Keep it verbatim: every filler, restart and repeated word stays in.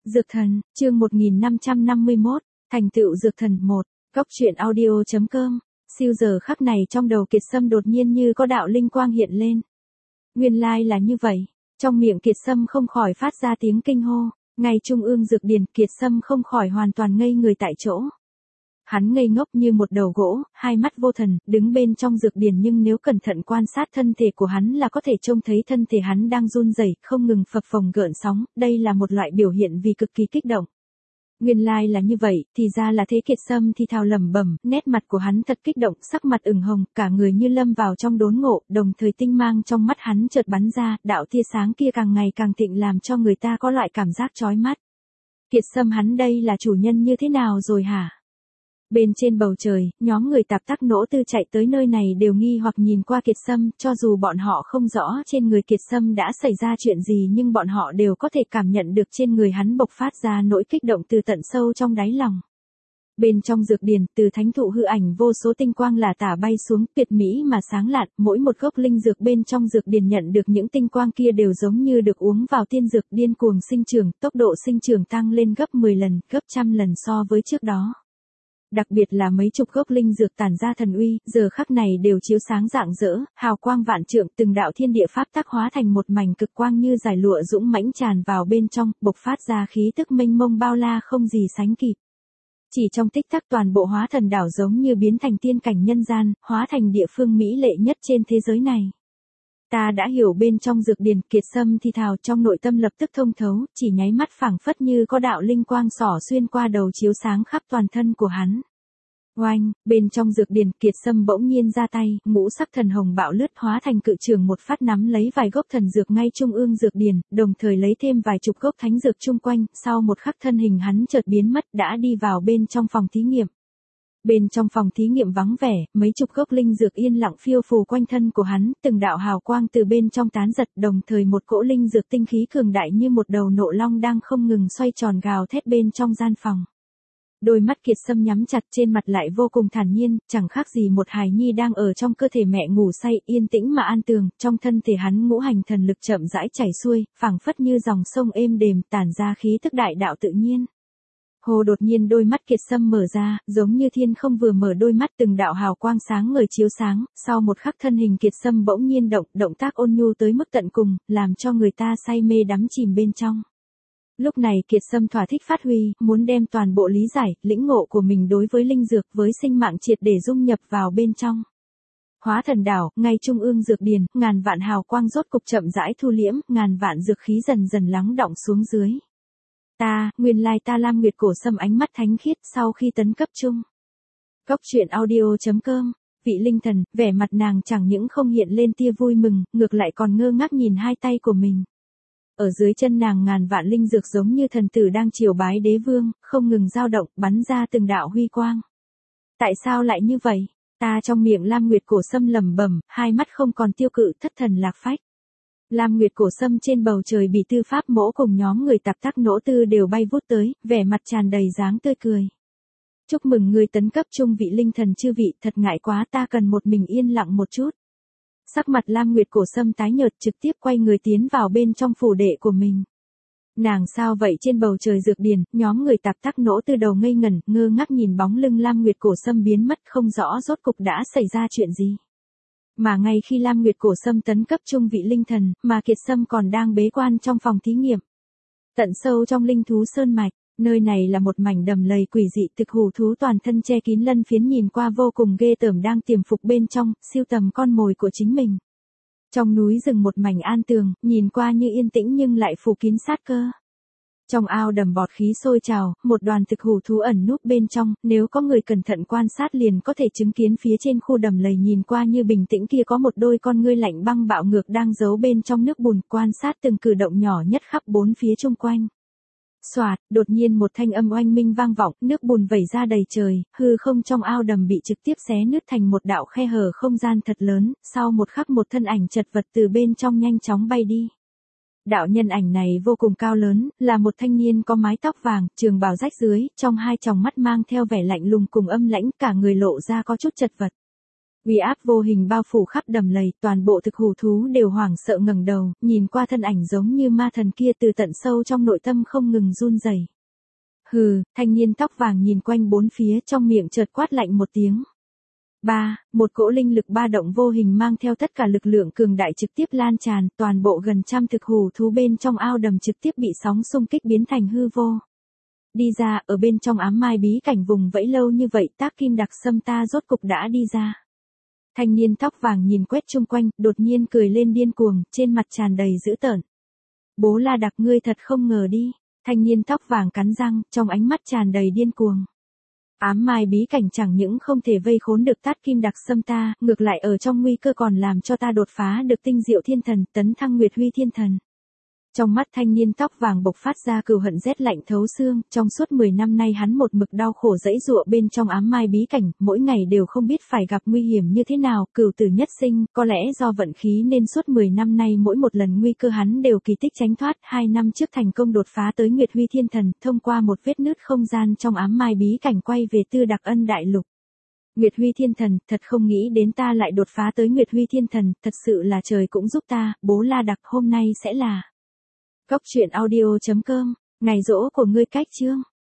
Dược thần, chương một nghìn năm trăm năm mươi mốt, thành tựu dược thần một, góc truyện audio.com, siêu giờ khắc này trong đầu Kiệt Sâm đột nhiên như có đạo linh quang hiện lên. Nguyên lai là như vậy, trong miệng Kiệt Sâm không khỏi phát ra tiếng kinh hô, ngay trung ương dược điển Kiệt Sâm không khỏi hoàn toàn ngây người tại chỗ. Hắn ngây ngốc như một đầu gỗ, hai mắt vô thần, đứng bên trong dược điển nhưng nếu cẩn thận quan sát thân thể của hắn là có thể trông thấy thân thể hắn đang run rẩy, không ngừng phập phồng gợn sóng, đây là một loại biểu hiện vì cực kỳ kích động. Nguyên lai là như vậy, thì ra là thế. Kiệt Sâm thì thào lẩm bẩm, nét mặt của hắn thật kích động, sắc mặt ửng hồng, cả người như lâm vào trong đốn ngộ, đồng thời tinh mang trong mắt hắn chợt bắn ra, đạo tia sáng kia càng ngày càng thịnh làm cho người ta có loại cảm giác chói mắt. Kiệt Sâm hắn đây là chủ nhân như thế nào rồi hả? Bên trên bầu trời, nhóm người tạp tắc nỗ tư chạy tới nơi này đều nghi hoặc nhìn qua Kiệt Sâm, cho dù bọn họ không rõ trên người Kiệt Sâm đã xảy ra chuyện gì nhưng bọn họ đều có thể cảm nhận được trên người hắn bộc phát ra nỗi kích động từ tận sâu trong đáy lòng. Bên trong dược điển, từ thánh thụ hư ảnh vô số tinh quang lả tả bay xuống, tuyệt mỹ mà sáng lạn, mỗi một gốc linh dược bên trong dược điển nhận được những tinh quang kia đều giống như được uống vào tiên dược, điên cuồng sinh trưởng, tốc độ sinh trưởng tăng lên gấp mười lần, gấp trăm lần so với trước đó. Đặc biệt là mấy chục gốc linh dược tản ra thần uy, giờ khắc này đều chiếu sáng rạng rỡ, hào quang vạn trượng, từng đạo thiên địa pháp tắc hóa thành một mảnh cực quang như dải lụa dũng mãnh tràn vào bên trong, bộc phát ra khí tức mênh mông bao la không gì sánh kịp. Chỉ trong tích tắc toàn bộ hóa thần đảo giống như biến thành tiên cảnh nhân gian, hóa thành địa phương mỹ lệ nhất trên thế giới này. Ta đã hiểu. Bên trong dược điển, Kiệt Sâm thì thào, trong nội tâm lập tức thông thấu, chỉ nháy mắt phảng phất như có đạo linh quang xỏ xuyên qua đầu chiếu sáng khắp toàn thân của hắn. Oanh, bên trong dược điển, Kiệt Sâm bỗng nhiên ra tay, ngũ sắc thần hồng bạo lướt hóa thành cự trường một phát nắm lấy vài gốc thần dược ngay trung ương dược điển, đồng thời lấy thêm vài chục gốc thánh dược chung quanh, sau một khắc thân hình hắn chợt biến mất đã đi vào bên trong phòng thí nghiệm. Bên trong phòng thí nghiệm vắng vẻ, mấy chục gốc linh dược yên lặng phiêu phù quanh thân của hắn, từng đạo hào quang từ bên trong tán giật, đồng thời một cỗ linh dược tinh khí cường đại như một đầu nộ long đang không ngừng xoay tròn gào thét bên trong gian phòng. Đôi mắt Kiệt Sâm nhắm chặt, trên mặt lại vô cùng thản nhiên, chẳng khác gì một hài nhi đang ở trong cơ thể mẹ ngủ say, yên tĩnh mà an tường, trong thân thể hắn ngũ hành thần lực chậm rãi chảy xuôi, phảng phất như dòng sông êm đềm, tản ra khí tức đại đạo tự nhiên. Hồ đột nhiên đôi mắt Kiệt Sâm mở ra, giống như thiên không vừa mở đôi mắt, từng đạo hào quang sáng ngời chiếu sáng, sau một khắc thân hình Kiệt Sâm bỗng nhiên động, động tác ôn nhu tới mức tận cùng, làm cho người ta say mê đắm chìm bên trong. Lúc này Kiệt Sâm thỏa thích phát huy, muốn đem toàn bộ lý giải, lĩnh ngộ của mình đối với linh dược với sinh mạng triệt để dung nhập vào bên trong. Hóa thần đảo, ngay trung ương dược điển, ngàn vạn hào quang rốt cục chậm rãi thu liễm, ngàn vạn dược khí dần dần lắng đọng xuống dưới. Ta, nguyên lai ta Lam Nguyệt Cổ Sâm ánh mắt thánh khiết sau khi tấn cấp chung. Góc truyện audio.com, vị linh thần, vẻ mặt nàng chẳng những không hiện lên tia vui mừng, ngược lại còn ngơ ngác nhìn hai tay của mình. Ở dưới chân nàng ngàn vạn linh dược giống như thần tử đang triều bái đế vương, không ngừng dao động, bắn ra từng đạo huy quang. Tại sao lại như vậy? Ta trong miệng Lam Nguyệt Cổ Sâm lẩm bẩm, hai mắt không còn tiêu cự, thất thần lạc phách. Lam Nguyệt Cổ Sâm trên bầu trời bị Tư Pháp Mỗ cùng nhóm người tạp tắc nỗ tư đều bay vút tới, vẻ mặt tràn đầy dáng tươi cười. Chúc mừng người tấn cấp trung vị linh thần chư vị, thật ngại quá, ta cần một mình yên lặng một chút. Sắc mặt Lam Nguyệt Cổ Sâm tái nhợt, trực tiếp quay người tiến vào bên trong phủ đệ của mình. Nàng sao vậy? Trên bầu trời dược điển, nhóm người tạp tắc nỗ từ đầu ngây ngẩn, ngơ ngác nhìn bóng lưng Lam Nguyệt Cổ Sâm biến mất, không rõ rốt cục đã xảy ra chuyện gì. Mà ngay khi Lam Nguyệt Cổ Sâm tấn cấp trung vị linh thần, mà Kiệt Sâm còn đang bế quan trong phòng thí nghiệm. Tận sâu trong linh thú sơn mạch, nơi này là một mảnh đầm lầy quỷ dị, thực hủ thú toàn thân che kín lân phiến nhìn qua vô cùng ghê tởm đang tiềm phục bên trong, siêu tầm con mồi của chính mình. Trong núi rừng một mảnh an tường, nhìn qua như yên tĩnh nhưng lại phủ kín sát cơ. Trong ao đầm bọt khí sôi trào, một đoàn thực hủ thú ẩn núp bên trong, nếu có người cẩn thận quan sát liền có thể chứng kiến phía trên khu đầm lầy nhìn qua như bình tĩnh kia có một đôi con ngươi lạnh băng bạo ngược đang giấu bên trong nước bùn, quan sát từng cử động nhỏ nhất khắp bốn phía chung quanh. Xoạt, đột nhiên một thanh âm oanh minh vang vọng, nước bùn vẩy ra đầy trời, hư không trong ao đầm bị trực tiếp xé nứt thành một đạo khe hở không gian thật lớn, sau một khắc một thân ảnh chật vật từ bên trong nhanh chóng bay đi. Đạo nhân ảnh này vô cùng cao lớn, là một thanh niên có mái tóc vàng, trường bào rách dưới, trong hai tròng mắt mang theo vẻ lạnh lùng cùng âm lãnh, cả người lộ ra có chút chật vật. Uy áp vô hình bao phủ khắp đầm lầy, toàn bộ thực hủ thú đều hoảng sợ ngẩng đầu, nhìn qua thân ảnh giống như ma thần kia từ tận sâu trong nội tâm không ngừng run rẩy. Hừ, thanh niên tóc vàng nhìn quanh bốn phía, trong miệng chợt quát lạnh một tiếng. Ba, một cỗ linh lực ba động vô hình mang theo tất cả lực lượng cường đại trực tiếp lan tràn, toàn bộ gần trăm thực hủ thú bên trong ao đầm trực tiếp bị sóng xung kích biến thành hư vô. Đi ra, ở bên trong ám mai bí cảnh vùng vẫy lâu như vậy, Tác Kim Đặc Sâm ta rốt cục đã đi ra. Thanh niên tóc vàng nhìn quét chung quanh, đột nhiên cười lên điên cuồng, trên mặt tràn đầy dữ tợn. Bố La Đặc, ngươi thật không ngờ đi. Thanh niên tóc vàng cắn răng, trong ánh mắt tràn đầy điên cuồng. Ám mai bí cảnh chẳng những không thể vây khốn được Tát Kim Đặc Sâm ta, ngược lại ở trong nguy cơ còn làm cho ta đột phá được tinh diệu thiên thần, tấn thăng Nguyệt Huy thiên thần. Trong mắt thanh niên tóc vàng bộc phát ra cừu hận rét lạnh thấu xương, trong suốt mười năm nay hắn một mực đau khổ dẫy dụa bên trong ám mai bí cảnh, mỗi ngày đều không biết phải gặp nguy hiểm như thế nào, cửu tử nhất sinh, có lẽ do vận khí nên suốt mười năm nay mỗi một lần nguy cơ hắn đều kỳ tích tránh thoát, hai năm trước thành công đột phá tới Nguyệt Huy thiên thần, thông qua một vết nứt không gian trong ám mai bí cảnh quay về Tư Đặc Ân đại lục. Nguyệt Huy thiên thần, thật không nghĩ đến ta lại đột phá tới Nguyệt Huy thiên thần, thật sự là trời cũng giúp ta, bố La Đặc, hôm nay sẽ là Cốc truyện audio chấm com, ngày giỗ của ngươi cách chương.